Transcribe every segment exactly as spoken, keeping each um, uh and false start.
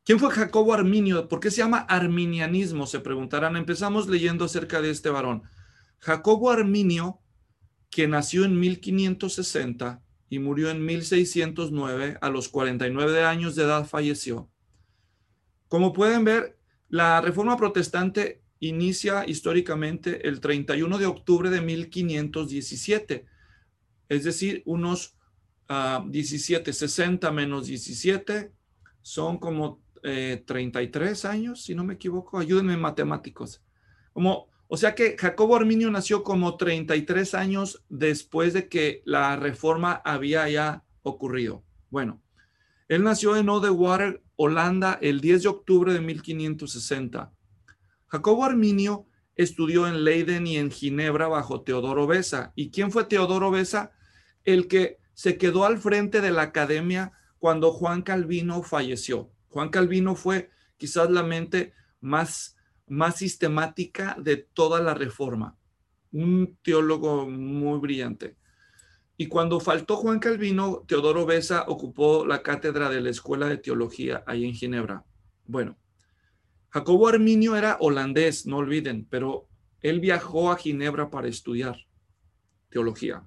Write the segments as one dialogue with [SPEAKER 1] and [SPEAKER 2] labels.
[SPEAKER 1] ¿Quién fue Jacobo Arminio? ¿Por qué se llama arminianismo? Se preguntarán. Empezamos leyendo acerca de este varón. Jacobo Arminio, que nació en mil quinientos sesenta y murió en mil seiscientos nueve, a los cuarenta y nueve años de edad falleció. Como pueden ver, la Reforma Protestante inicia históricamente el treinta y uno de octubre de mil quinientos diecisiete, es decir, unos uh, diecisiete, sesenta menos diecisiete, son como eh, treinta y tres años, si no me equivoco. Ayúdenme matemáticos. Como, o sea que Jacobo Arminio nació como treinta y tres años después de que la reforma había ya ocurrido. Bueno, él nació en Oudewater, Holanda, el diez de octubre de mil quinientos sesenta. Jacobo Arminio estudió en Leiden y en Ginebra bajo Teodoro Beza. ¿Y quién fue Teodoro Beza? El que se quedó al frente de la academia cuando Juan Calvino falleció. Juan Calvino fue quizás la mente más, más sistemática de toda la reforma. Un teólogo muy brillante. Y cuando faltó Juan Calvino, Teodoro Beza ocupó la cátedra de la Escuela de Teología ahí en Ginebra. Bueno, Jacobo Arminio era holandés, no olviden, pero él viajó a Ginebra para estudiar teología.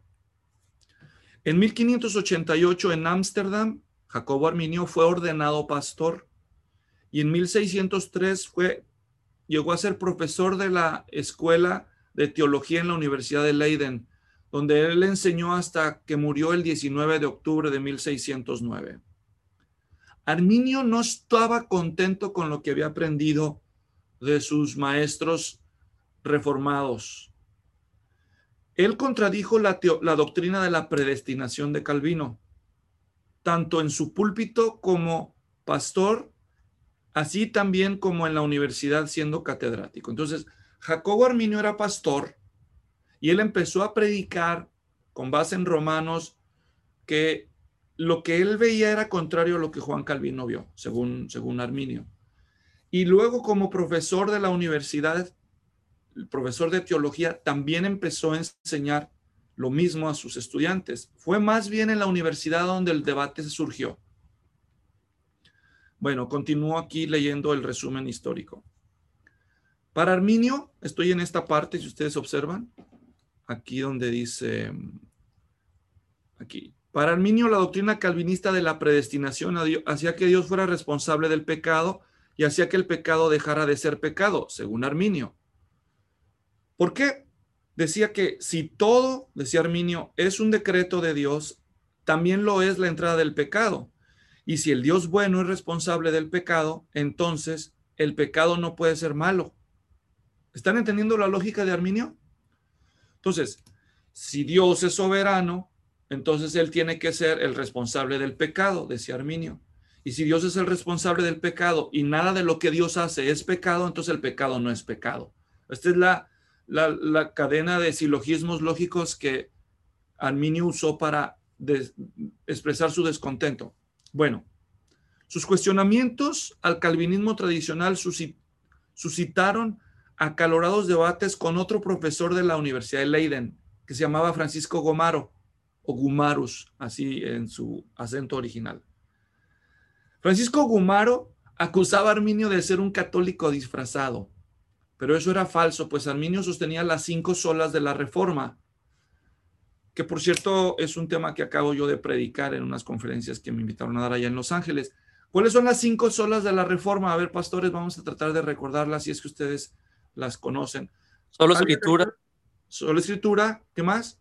[SPEAKER 1] En mil quinientos ochenta y ocho, en Ámsterdam, Jacobo Arminio fue ordenado pastor y en mil seiscientos tres fue, llegó a ser profesor de la Escuela de Teología en la Universidad de Leiden, donde él enseñó hasta que murió el diecinueve de octubre de mil seiscientos nueve. Arminio no estaba contento con lo que había aprendido de sus maestros reformados. Él contradijo la, la doctrina de la predestinación de Calvino, tanto en su púlpito como pastor, así también como en la universidad siendo catedrático. Entonces, Jacobo Arminio era pastor y él empezó a predicar con base en Romanos que lo que él veía era contrario a lo que Juan Calvino vio, según, según Arminio. Y luego, como profesor de la universidad, el profesor de teología, también empezó a enseñar lo mismo a sus estudiantes. Fue más bien en la universidad donde el debate se surgió. Bueno, continúo aquí leyendo el resumen histórico. Para Arminio, estoy en esta parte, si ustedes observan, aquí donde dice, aquí. Para Arminio, la doctrina calvinista de la predestinación hacía que Dios fuera responsable del pecado y hacía que el pecado dejara de ser pecado, según Arminio. ¿Por qué? Decía que si todo, decía Arminio, es un decreto de Dios, también lo es la entrada del pecado. Y si el Dios bueno es responsable del pecado, entonces el pecado no puede ser malo. ¿Están entendiendo la lógica de Arminio? Entonces, si Dios es soberano, entonces él tiene que ser el responsable del pecado, decía Arminio. Y si Dios es el responsable del pecado y nada de lo que Dios hace es pecado, entonces el pecado no es pecado. Esta es la, la, la cadena de silogismos lógicos que Arminio usó para de, expresar su descontento. Bueno, sus cuestionamientos al calvinismo tradicional suscit, suscitaron acalorados debates con otro profesor de la Universidad de Leiden, que se llamaba Francisco Gomaro, o Gumarus, así en su acento original. Francisco Gomaro acusaba a Arminio de ser un católico disfrazado, pero eso era falso, pues Arminio sostenía las cinco solas de la Reforma, que por cierto es un tema que acabo yo de predicar en unas conferencias que me invitaron a dar allá en Los Ángeles. ¿Cuáles son las cinco solas de la Reforma? A ver, pastores, vamos a tratar de recordarlas si es que ustedes las conocen.
[SPEAKER 2] Solo Escritura.
[SPEAKER 1] Solo Escritura. ¿Qué más?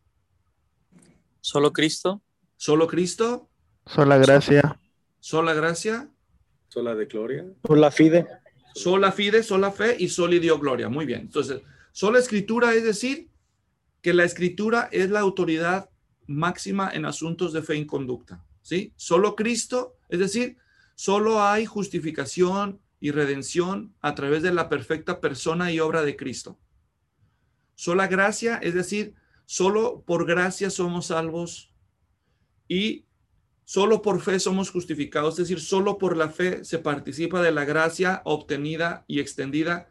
[SPEAKER 2] Solo Cristo.
[SPEAKER 1] Solo Cristo.
[SPEAKER 3] Sola gracia.
[SPEAKER 1] Sola gracia.
[SPEAKER 4] Sola de gloria.
[SPEAKER 3] Sola fide.
[SPEAKER 1] Sola fide, sola fe y soli Deo gloria. Muy bien. Entonces, sola Escritura es decir que la Escritura es la autoridad máxima en asuntos de fe y conducta. ¿Sí? Solo Cristo, es decir, solo hay justificación y redención a través de la perfecta persona y obra de Cristo. Sola gracia, es decir, solo por gracia somos salvos y solo por fe somos justificados, es decir, solo por la fe se participa de la gracia obtenida y extendida.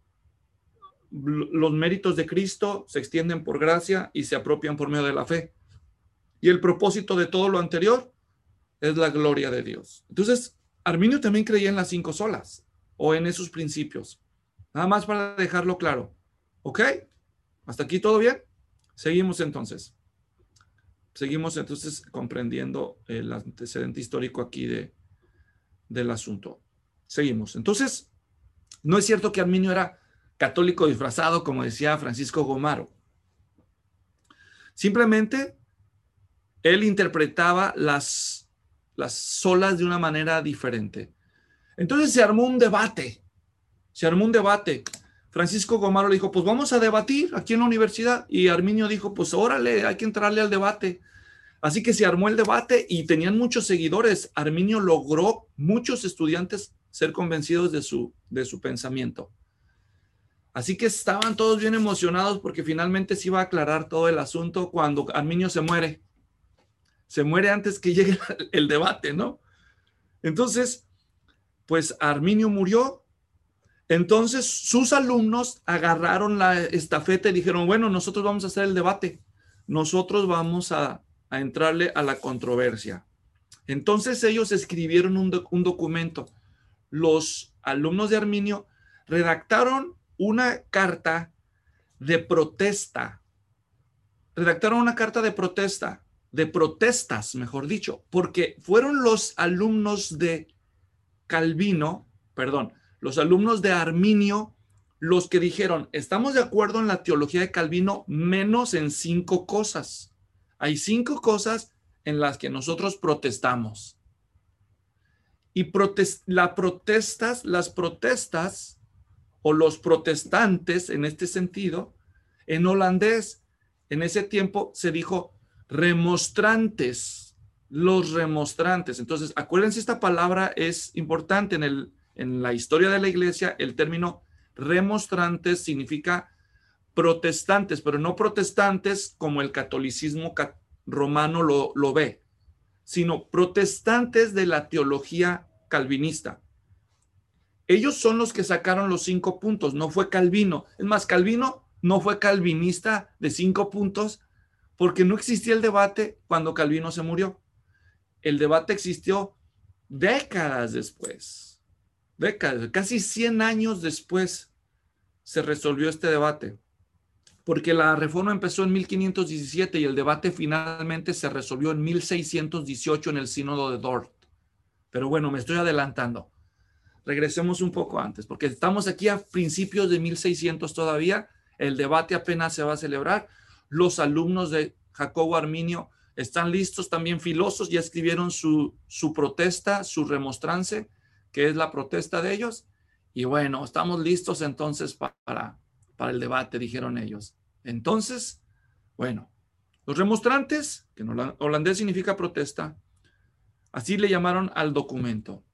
[SPEAKER 1] Los méritos de Cristo se extienden por gracia y se apropian por medio de la fe. Y el propósito de todo lo anterior es la gloria de Dios. Entonces, Arminio también creía en las cinco solas o en esos principios. Nada más para dejarlo claro. ¿Ok? ¿Hasta aquí todo bien? Seguimos entonces. Seguimos entonces comprendiendo el antecedente histórico aquí de, del asunto. Seguimos. Entonces, no es cierto que Arminio era católico disfrazado, como decía Francisco Gomaro. Simplemente, él interpretaba las, las solas de una manera diferente. Entonces se armó un debate. Se armó un debate. Francisco Gomaro le dijo, pues vamos a debatir aquí en la universidad. Y Arminio dijo, pues órale, hay que entrarle al debate. Así que se armó el debate y tenían muchos seguidores. Arminio logró muchos estudiantes ser convencidos de su, de su pensamiento. Así que estaban todos bien emocionados porque finalmente se iba a aclarar todo el asunto cuando Arminio se muere. Se muere antes que llegue el debate, ¿no? Entonces, pues Arminio murió. Entonces sus alumnos agarraron la estafeta y dijeron, bueno, nosotros vamos a hacer el debate. Nosotros vamos a, a entrarle a la controversia. Entonces ellos escribieron un, doc- un documento. Los alumnos de Arminio redactaron una carta de protesta. Redactaron una carta de protesta, de protestas, mejor dicho, porque fueron los alumnos de Calvino, perdón, los alumnos de Arminio, los que dijeron, estamos de acuerdo en la teología de Calvino, menos en cinco cosas. Hay cinco cosas en las que nosotros protestamos. Y protest la protestas, las protestas o los protestantes en este sentido, en holandés, en ese tiempo se dijo remostrantes, los remostrantes. Entonces, acuérdense, esta palabra es importante en, el, en la historia de la iglesia. El término remostrantes significa protestantes, pero no protestantes como el catolicismo romano lo, lo ve, sino protestantes de la teología calvinista. Ellos son los que sacaron los cinco puntos, no fue Calvino. Es más, Calvino no fue calvinista de cinco puntos porque no existía el debate cuando Calvino se murió. El debate existió décadas después, décadas, casi cien años después se resolvió este debate, porque la reforma empezó en mil quinientos diecisiete y el debate finalmente se resolvió en mil seiscientos dieciocho en el sínodo de Dort. Pero bueno, me estoy adelantando. Regresemos un poco antes, porque estamos aquí a principios de mil seiscientos todavía, el debate apenas se va a celebrar, los alumnos de Jacobo Arminio están listos, también filosos, ya escribieron su, su protesta, su remonstrance, que es la protesta de ellos, y bueno, estamos listos entonces para, para el debate, dijeron ellos. Entonces, bueno, los remonstrantes, que en holandés significa protesta, así le llamaron al documento.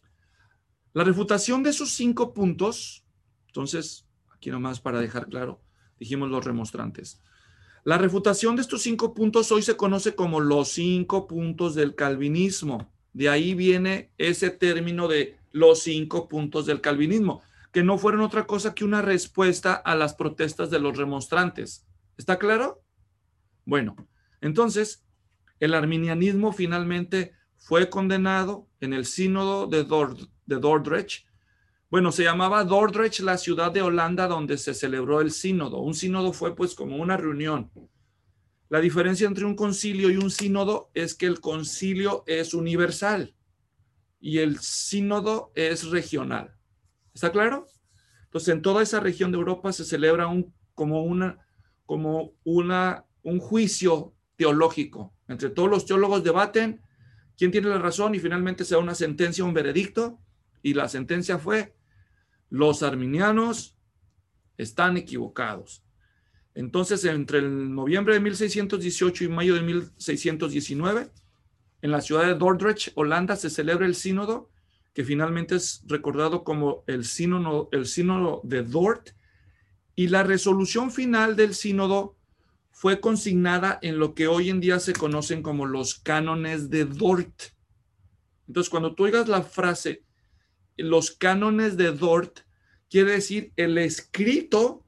[SPEAKER 1] La refutación de esos cinco puntos, entonces, aquí nomás para dejar claro, dijimos los remonstrantes. La refutación de estos cinco puntos hoy se conoce como los cinco puntos del calvinismo. De ahí viene ese término de los cinco puntos del calvinismo, que no fueron otra cosa que una respuesta a las protestas de los remonstrantes. ¿Está claro? Bueno, entonces, el arminianismo finalmente fue condenado en el sínodo de Dordrecht. de Dordrecht. Bueno, se llamaba Dordrecht la ciudad de Holanda donde se celebró el sínodo. Un sínodo fue pues como una reunión. La diferencia entre un concilio y un sínodo es que el concilio es universal y el sínodo es regional. ¿Está claro? Entonces, en toda esa región de Europa se celebra un, como, una, como una, un juicio teológico. Entre todos los teólogos debaten quién tiene la razón y finalmente se da una sentencia, un veredicto. Y la sentencia fue, los arminianos están equivocados. Entonces, entre el noviembre de mil seiscientos dieciocho y mayo de mil seiscientos diecinueve, en la ciudad de Dordrecht, Holanda, se celebra el sínodo, que finalmente es recordado como el sínodo, el sínodo de Dort, y la resolución final del sínodo fue consignada en lo que hoy en día se conocen como los cánones de Dort. Entonces, cuando tú oigas la frase los cánones de Dort, quiere decir el escrito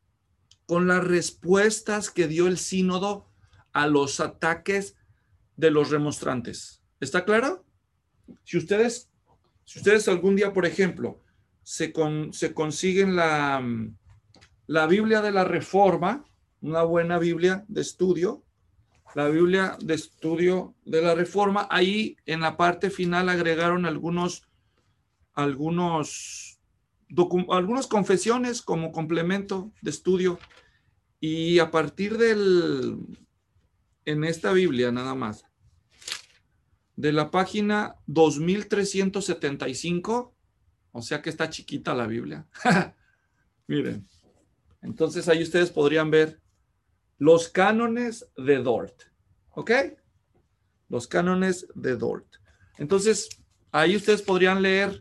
[SPEAKER 1] con las respuestas que dio el sínodo a los ataques de los remonstrantes. ¿Está claro? Si ustedes Si ustedes algún día, por ejemplo, se, con, se consiguen la, la Biblia de la Reforma, una buena Biblia de estudio, la Biblia de estudio de la Reforma, ahí en la parte final agregaron algunos, algunos, docu, algunas confesiones como complemento de estudio, y a partir del, en esta Biblia nada más, de la página dos mil trescientos setenta y cinco, o sea que está chiquita la Biblia. Miren, entonces ahí ustedes podrían ver los cánones de Dort, ¿ok? Los cánones de Dort. Entonces, ahí ustedes podrían leer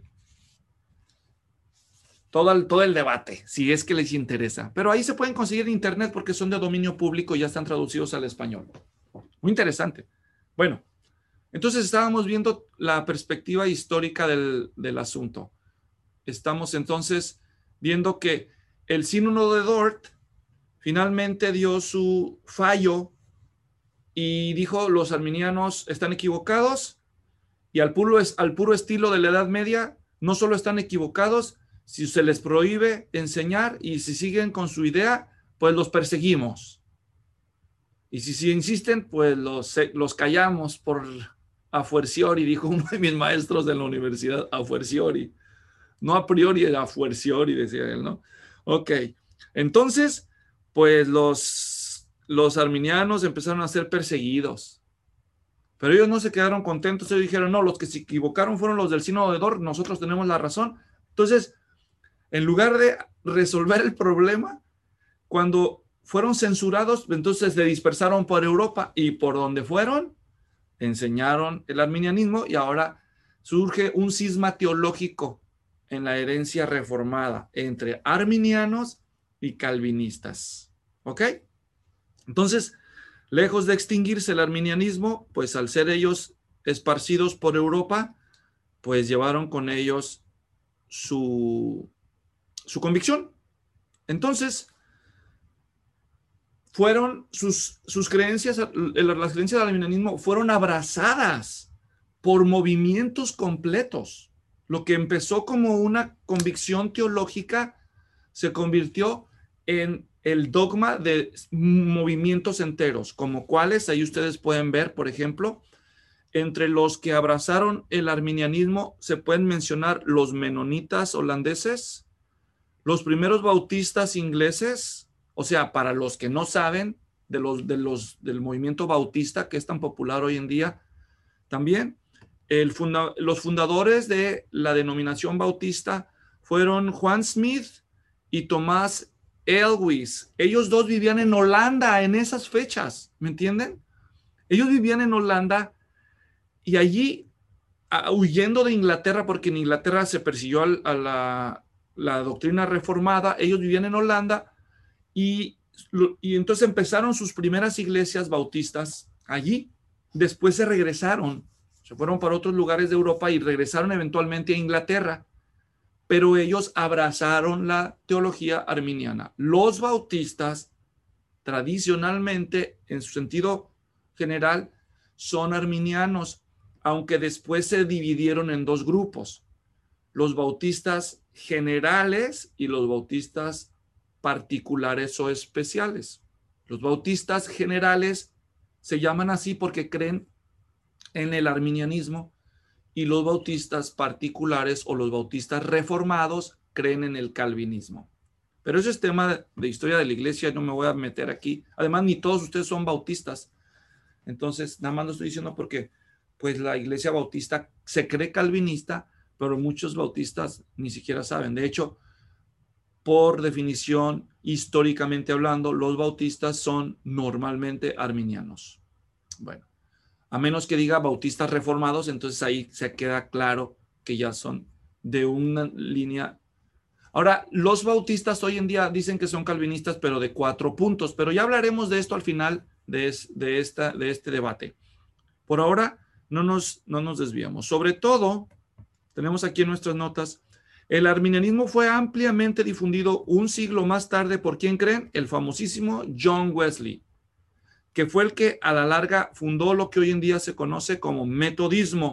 [SPEAKER 1] todo el, todo el debate, si es que les interesa. Pero ahí se pueden conseguir en internet porque son de dominio público y ya están traducidos al español. Muy interesante. Bueno, entonces estábamos viendo la perspectiva histórica del, del asunto. Estamos entonces viendo que el sínodo de Dort finalmente dio su fallo y dijo: los arminianos están equivocados, y al puro, al puro estilo de la Edad Media, no solo están equivocados, si se les prohíbe enseñar y si siguen con su idea, pues los perseguimos. Y si, si insisten, pues los, los callamos por a fuerciori, dijo uno de mis maestros de la universidad, a fuerciori. No a priori, era a fuerciori, decía él, ¿no? Ok, entonces, pues los, los arminianos empezaron a ser perseguidos. Pero ellos no se quedaron contentos, ellos dijeron: no, los que se equivocaron fueron los del sínodo de Dort, nosotros tenemos la razón. Entonces, en lugar de resolver el problema, cuando fueron censurados, entonces se dispersaron por Europa, y por donde fueron, enseñaron el arminianismo, y ahora surge un cisma teológico en la herencia reformada entre arminianos y calvinistas. ¿Ok? Entonces, lejos de extinguirse el arminianismo, pues al ser ellos esparcidos por Europa, pues llevaron con ellos su, su convicción. Entonces, fueron sus, sus creencias, las creencias del arminianismo fueron abrazadas por movimientos completos. Lo que empezó como una convicción teológica se convirtió en el dogma de movimientos enteros, como cuáles ahí ustedes pueden ver. Por ejemplo, entre los que abrazaron el arminianismo se pueden mencionar los menonitas holandeses, los primeros bautistas ingleses. O sea, para los que no saben de los, de los, del movimiento bautista que es tan popular hoy en día, también el funda, los fundadores de la denominación bautista fueron Juan Smith y Tomás Elwes. Ellos dos vivían en Holanda en esas fechas, ¿me entienden? Ellos vivían en Holanda y allí, a, huyendo de Inglaterra, porque en Inglaterra se persiguió a, a la, la doctrina reformada, ellos vivían en Holanda. Y, y entonces empezaron sus primeras iglesias bautistas allí. Después se regresaron, se fueron para otros lugares de Europa y regresaron eventualmente a Inglaterra. Pero ellos abrazaron la teología arminiana. Los bautistas, tradicionalmente, en su sentido general, son arminianos, aunque después se dividieron en dos grupos: los bautistas generales y los bautistas particulares o especiales. Los bautistas generales se llaman así porque creen en el arminianismo, y los bautistas particulares o los bautistas reformados creen en el calvinismo. Pero eso es tema de, de historia de la iglesia, no me voy a meter aquí. Además, ni todos ustedes son bautistas. Entonces, nada más lo estoy diciendo porque pues la iglesia bautista se cree calvinista, pero muchos bautistas ni siquiera saben. De hecho, por definición, históricamente hablando, los bautistas son normalmente arminianos. Bueno, a menos que diga bautistas reformados, entonces ahí se queda claro que ya son de una línea. Ahora, los bautistas hoy en día dicen que son calvinistas, pero de cuatro puntos, pero ya hablaremos de esto al final de, es, de, esta, de este debate. Por ahora, no nos, no nos desviamos. Sobre todo, tenemos aquí en nuestras notas: el arminianismo fue ampliamente difundido un siglo más tarde por, ¿quién creen? El famosísimo John Wesley, que fue el que a la larga fundó lo que hoy en día se conoce como metodismo.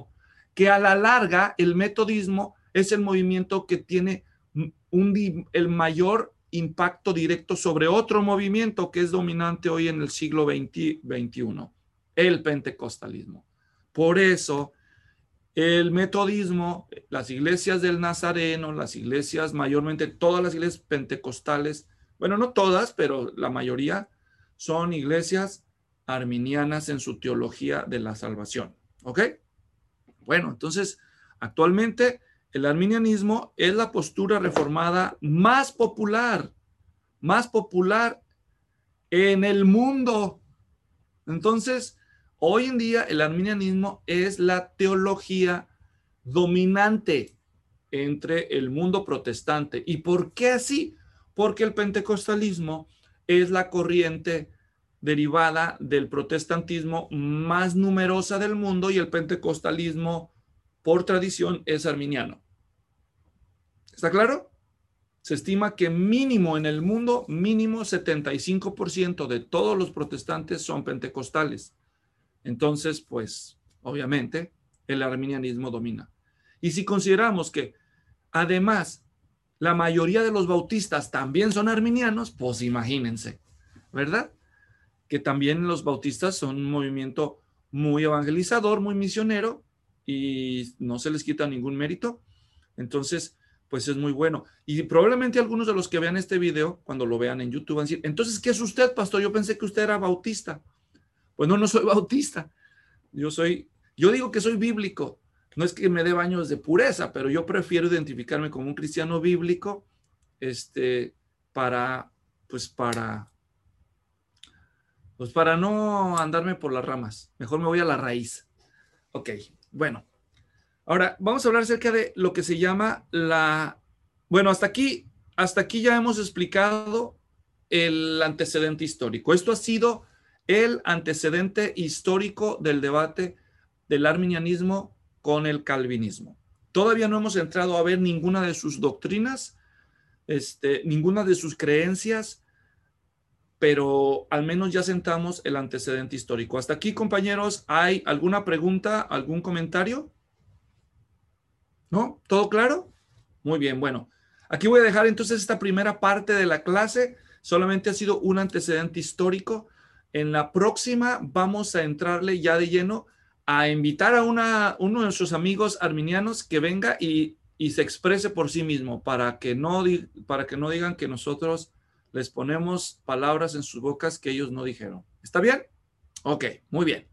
[SPEAKER 1] que a la larga el metodismo es el movimiento que tiene un, el mayor impacto directo sobre otro movimiento que es dominante hoy en el siglo veintiuno, el pentecostalismo. Por eso el metodismo, las iglesias del Nazareno, las iglesias, mayormente todas las iglesias pentecostales, bueno, no todas, pero la mayoría son iglesias arminianas en su teología de la salvación. ¿Ok? Bueno, entonces, actualmente el arminianismo es la postura reformada más popular, más popular en el mundo. Entonces, hoy en día el arminianismo es la teología dominante entre el mundo protestante. ¿Y por qué así? Porque el pentecostalismo es la corriente derivada del protestantismo más numerosa del mundo y el pentecostalismo, por tradición, es arminiano. ¿Está claro? Se estima que mínimo en el mundo, mínimo setenta y cinco por ciento de todos los protestantes son pentecostales. Entonces, pues, obviamente, el arminianismo domina. Y si consideramos que, además, la mayoría de los bautistas también son arminianos, pues imagínense, ¿verdad? Que también los bautistas son un movimiento muy evangelizador, muy misionero, y no se les quita ningún mérito. Entonces, pues es muy bueno. Y probablemente algunos de los que vean este video, cuando lo vean en YouTube, van a decir, entonces, ¿qué es usted, pastor? Yo pensé que usted era bautista. Pues no, no soy bautista. Yo soy, yo digo que soy bíblico. No es que me dé baños de pureza, pero yo prefiero identificarme como un cristiano bíblico, este, para, pues para, pues para no andarme por las ramas. Mejor me voy a la raíz. Ok, bueno. Ahora, vamos a hablar acerca de lo que se llama la... Bueno, hasta aquí, hasta aquí ya hemos explicado el antecedente histórico. Esto ha sido el antecedente histórico del debate del arminianismo con el calvinismo. Todavía no hemos entrado a ver ninguna de sus doctrinas, este, ninguna de sus creencias, pero al menos ya sentamos el antecedente histórico. Hasta aquí, compañeros, ¿hay alguna pregunta, algún comentario? ¿No? ¿Todo claro? Muy bien, bueno. Aquí voy a dejar entonces esta primera parte de la clase. Solamente ha sido un antecedente histórico. En la próxima vamos a entrarle ya de lleno a invitar a una, uno de nuestros amigos arminianos que venga y, y se exprese por sí mismo para que, no, para que no digan que nosotros les ponemos palabras en sus bocas que ellos no dijeron. ¿Está bien? Ok, muy bien.